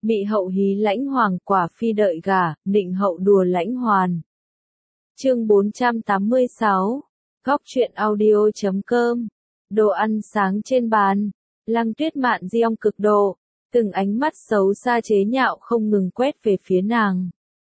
Mị hậu hí lãnh hoàng, quả phi đợi gả, nịnh hậu đùa lãnh hoàn. Chương 486, Góc truyện audio.com. Đồ ăn sáng trên bàn. Lăng Tuyết Mạn giong cực độ, từng ánh mắt xấu xa chế nhạo không ngừng quét về phía nàng.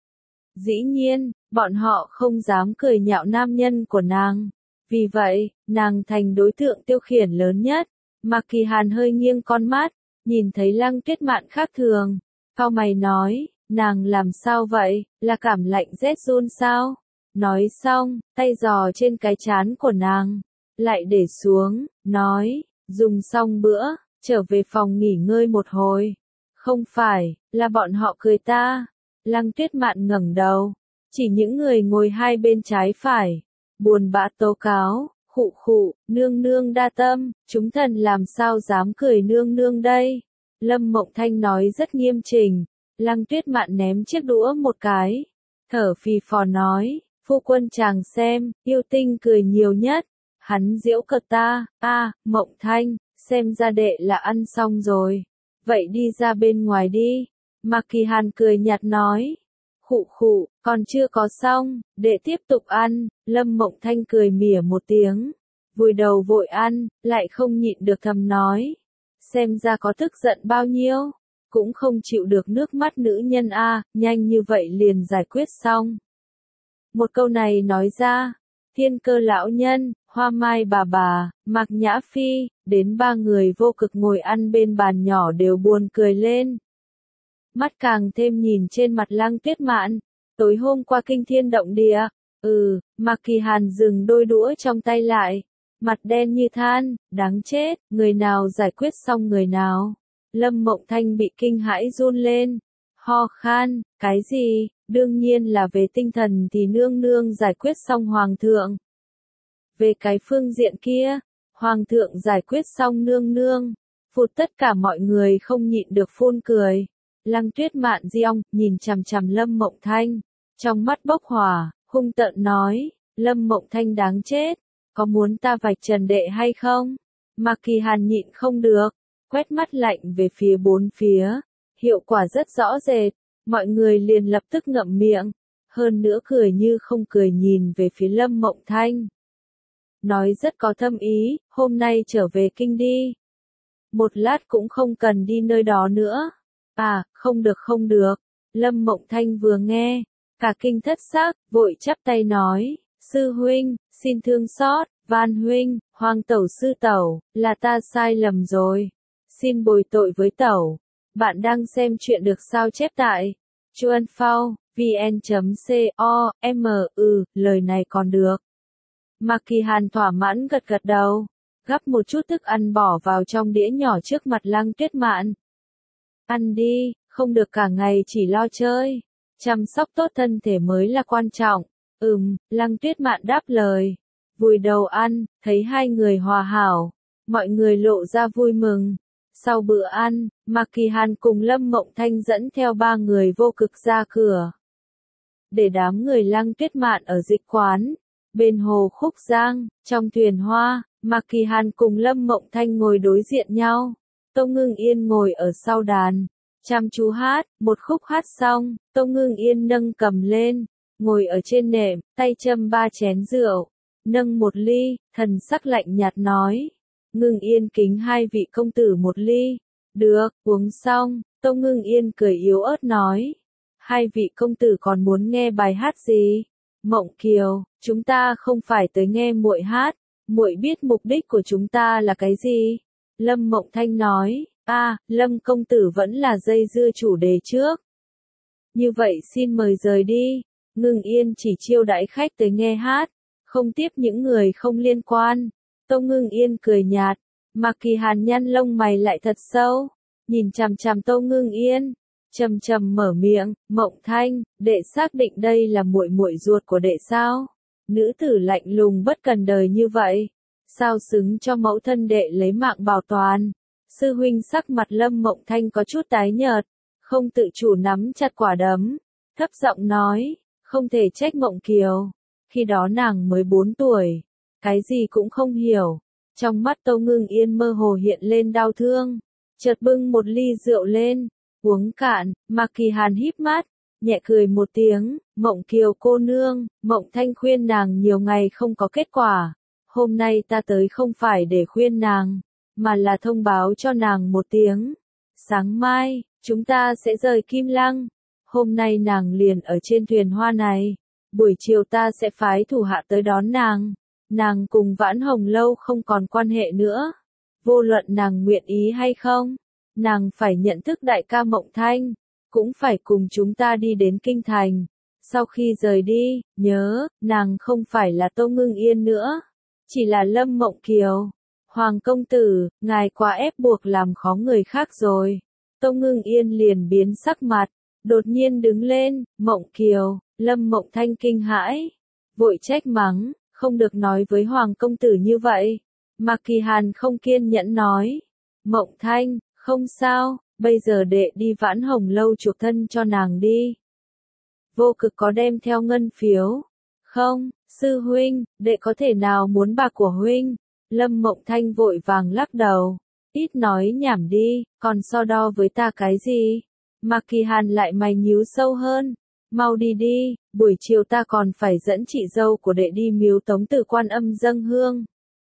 Dĩ nhiên, bọn họ không dám cười nhạo nam nhân của nàng. Vì vậy, nàng thành đối tượng tiêu khiển lớn nhất. Mạc Kỳ Hàn hơi nghiêng con mắt, nhìn thấy Lăng Tuyết Mạn khác thường. Cau mày nói, nàng làm sao vậy, là cảm lạnh rét run sao? Nói xong, tay giò trên cái trán của nàng, lại để xuống, nói, dùng xong bữa, trở về phòng nghỉ ngơi một hồi. Không phải, là bọn họ cười ta. Lăng Tuyết Mạn ngẩng đầu, chỉ những người ngồi hai bên trái phải, buồn bã tố cáo, khụ khụ, nương nương đa tâm, chúng thần làm sao dám cười nương nương đây. Lâm Mộng Thanh nói rất nghiêm chỉnh. Lăng Tuyết Mạn ném chiếc đũa một cái, thở phì phò nói, phu quân chàng xem, yêu tinh cười nhiều nhất. Hắn giễu cợt ta, Mộng Thanh, xem ra đệ là ăn xong rồi. Vậy đi ra bên ngoài đi. Mạc Kỳ Hàn cười nhạt nói, khụ khụ, còn chưa có xong, đệ tiếp tục ăn. Lâm Mộng Thanh cười mỉa một tiếng, vùi đầu vội ăn, lại không nhịn được thầm nói, xem ra có tức giận bao nhiêu, cũng không chịu được nước mắt nữ nhân nhanh như vậy liền giải quyết xong. Một câu này nói ra, Thiên Cơ lão nhân, Hoa Mai bà, Mạc Nhã Phi, đến ba người vô cực ngồi ăn bên bàn nhỏ đều buồn cười lên. Mắt càng thêm nhìn trên mặt Lăng Tuyết Mạn, tối hôm qua kinh thiên động địa. Mạc Kỳ Hàn dừng đôi đũa trong tay lại, mặt đen như than, đáng chết, người nào giải quyết xong người nào. Lâm Mộng Thanh bị kinh hãi run lên, ho khan, cái gì, đương nhiên là về tinh thần thì nương nương giải quyết xong hoàng thượng. Về cái phương diện kia, hoàng thượng giải quyết xong nương nương, phụt tất cả mọi người không nhịn được phun cười. Lăng Tuyết Mạn giong, nhìn chằm chằm Lâm Mộng Thanh, trong mắt bốc hỏa, hung tợn nói, Lâm Mộng Thanh đáng chết, có muốn ta vạch trần đệ hay không? Mạc Kỳ Hàn nhịn không được, quét mắt lạnh về phía bốn phía, hiệu quả rất rõ rệt, mọi người liền lập tức ngậm miệng, hơn nữa cười như không cười nhìn về phía Lâm Mộng Thanh. Nói rất có thâm ý, hôm nay trở về kinh đi. Một lát cũng không cần đi nơi đó nữa. Không được. Lâm Mộng Thanh vừa nghe, cả kinh thất xác, vội chắp tay nói, sư huynh, xin thương xót, van huynh, hoàng tẩu sư tẩu, là ta sai lầm rồi. Xin bồi tội với tẩu. Bạn đang xem chuyện được sao chép tại Chuanphao, vn.com, lời này còn được. Mạc Kỳ Hàn thỏa mãn gật gật đầu, gắp một chút thức ăn bỏ vào trong đĩa nhỏ trước mặt Lăng Tuyết Mạn. Ăn đi, không được cả ngày chỉ lo chơi, chăm sóc tốt thân thể mới là quan trọng. Lăng Tuyết Mạn đáp lời, vùi đầu ăn, thấy hai người hòa hảo, mọi người lộ ra vui mừng. Sau bữa ăn, Mạc Kỳ Hàn cùng Lâm Mộng Thanh dẫn theo ba người vô cực ra cửa. Để đám người Lăng Tuyết Mạn ở dịch quán, bên hồ Khúc Giang, trong thuyền hoa, Mạc Kỳ Hàn cùng Lâm Mộng Thanh ngồi đối diện nhau. Tông Ngưng Yên ngồi ở sau đàn, chăm chú hát, một khúc hát xong, Tông Ngưng Yên nâng cầm lên, ngồi ở trên nệm, tay châm ba chén rượu, nâng một ly, thần sắc lạnh nhạt nói. Ngưng Yên kính hai vị công tử một ly. Được, uống xong, Tông Ngưng Yên cười yếu ớt nói. Hai vị công tử còn muốn nghe bài hát gì? Mộng Kiều, chúng ta không phải tới nghe muội hát, muội biết mục đích của chúng ta là cái gì? Lâm Mộng Thanh nói, Lâm công tử vẫn là dây dưa chủ đề trước. Như vậy xin mời rời đi. Ngưng Yên chỉ chiêu đãi khách tới nghe hát, không tiếp những người không liên quan. Tông Ngưng Yên cười nhạt, Mạc Kỳ Hàn nhăn lông mày lại thật sâu, nhìn chằm chằm Tông Ngưng Yên, trầm trầm mở miệng, Mộng Thanh, đệ xác định đây là muội muội ruột của đệ sao? Nữ tử lạnh lùng bất cần đời như vậy, sao xứng cho mẫu thân đệ lấy mạng bảo toàn? Sư huynh sắc mặt Lâm Mộng Thanh có chút tái nhợt, không tự chủ nắm chặt quả đấm, thấp giọng nói, không thể trách Mộng Kiều, khi đó nàng mới 4 tuổi, cái gì cũng không hiểu. Trong mắt Tông Ngưng Yên mơ hồ hiện lên đau thương, chợt bưng một ly rượu lên, Uống cạn, Mạc Kỳ Hàn híp mắt, nhẹ cười một tiếng, Mộng Kiều cô nương, Mộng Thanh khuyên nàng nhiều ngày không có kết quả. Hôm nay ta tới không phải để khuyên nàng, mà là thông báo cho nàng một tiếng. Sáng mai, chúng ta sẽ rời Kim Lăng. Hôm nay nàng liền ở trên thuyền hoa này. Buổi chiều ta sẽ phái thủ hạ tới đón nàng. Nàng cùng Vãn Hồng Lâu không còn quan hệ nữa. Vô luận nàng nguyện ý hay không, nàng phải nhận thức đại ca Mộng Thanh, cũng phải cùng chúng ta đi đến Kinh Thành. Sau khi rời đi, nhớ, nàng không phải là Tô Ngưng Yên nữa, chỉ là Lâm Mộng Kiều. Hoàng công tử, ngài quá ép buộc làm khó người khác rồi. Tô Ngưng Yên liền biến sắc mặt, đột nhiên đứng lên, Mộng Kiều, Lâm Mộng Thanh kinh hãi, vội trách mắng, không được nói với Hoàng công tử như vậy. Mạc Kỳ Hàn không kiên nhẫn nói, Mộng Thanh, không sao, bây giờ đệ đi Vãn Hồng Lâu chuộc thân cho nàng đi. Vô Cực có đem theo ngân phiếu? Không, sư huynh, đệ có thể nào muốn bạc của huynh? Lâm Mộng Thanh vội vàng lắc đầu, ít nói nhảm đi, còn so đo với ta cái gì? Mạc Kỳ Hàn lại mày nhíu sâu hơn, mau đi đi, buổi chiều ta còn phải dẫn chị dâu của đệ đi miếu Tống Tử Quan Âm dâng hương.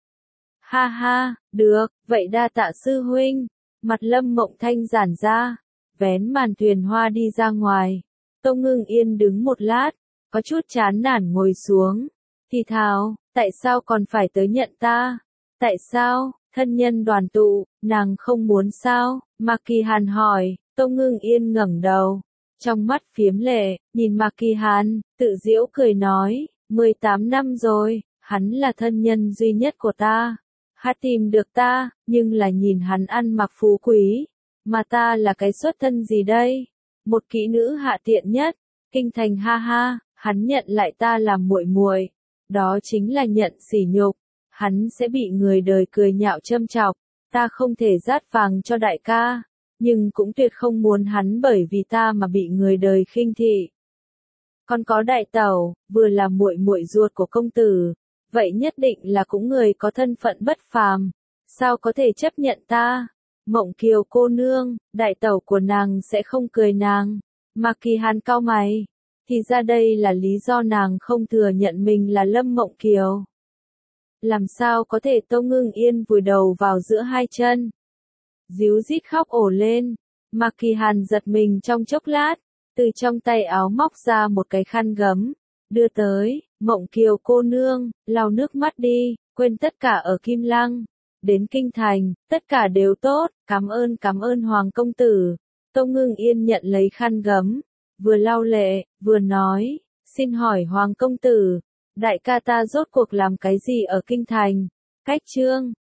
Ha ha, được, vậy đa tạ sư huynh. Mặt Lâm Mộng Thanh giãn ra, vén màn thuyền hoa đi ra ngoài. Tô Ngưng Yên đứng một lát, có chút chán nản ngồi xuống, thì thào, tại sao còn phải tới nhận ta? Tại sao, thân nhân đoàn tụ, nàng không muốn sao? Mạc Kỳ Hàn hỏi. Tô Ngưng Yên ngẩng đầu, trong mắt phiếm lệ, nhìn Mạc Kỳ Hàn, tự giễu cười nói, 18 năm rồi, hắn là thân nhân duy nhất của ta. Hắn tìm được ta, nhưng là nhìn hắn ăn mặc phú quý, mà ta là cái xuất thân gì đây? Một kỹ nữ hạ tiện nhất, Kinh Thành ha ha, hắn nhận lại ta làm muội muội, đó chính là nhận sỉ nhục, hắn sẽ bị người đời cười nhạo châm chọc, ta không thể dát vàng cho đại ca, nhưng cũng tuyệt không muốn hắn bởi vì ta mà bị người đời khinh thị. Còn có đại tẩu, vừa là muội muội ruột của công tử, vậy nhất định là cũng người có thân phận bất phàm, sao có thể chấp nhận ta? Mộng Kiều cô nương, đại tẩu của nàng sẽ không cười nàng. Mạc Kỳ Hàn cau mày, thì ra đây là lý do nàng không thừa nhận mình là Lâm Mộng Kiều. Làm sao có thể? Tô Ngưng Yên vùi đầu vào giữa hai chân, díu dít khóc ổ lên. Mạc Kỳ Hàn giật mình trong chốc lát, từ trong tay áo móc ra một cái khăn gấm, đưa tới, Mộng Kiều cô nương, lau nước mắt đi, quên tất cả ở Kim Lăng, đến Kinh Thành, tất cả đều tốt, cảm ơn Hoàng công tử. Tô Ngưng Yên nhận lấy khăn gấm, vừa lau lệ, vừa nói, xin hỏi Hoàng công tử, đại ca ta rốt cuộc làm cái gì ở Kinh Thành? Cách chương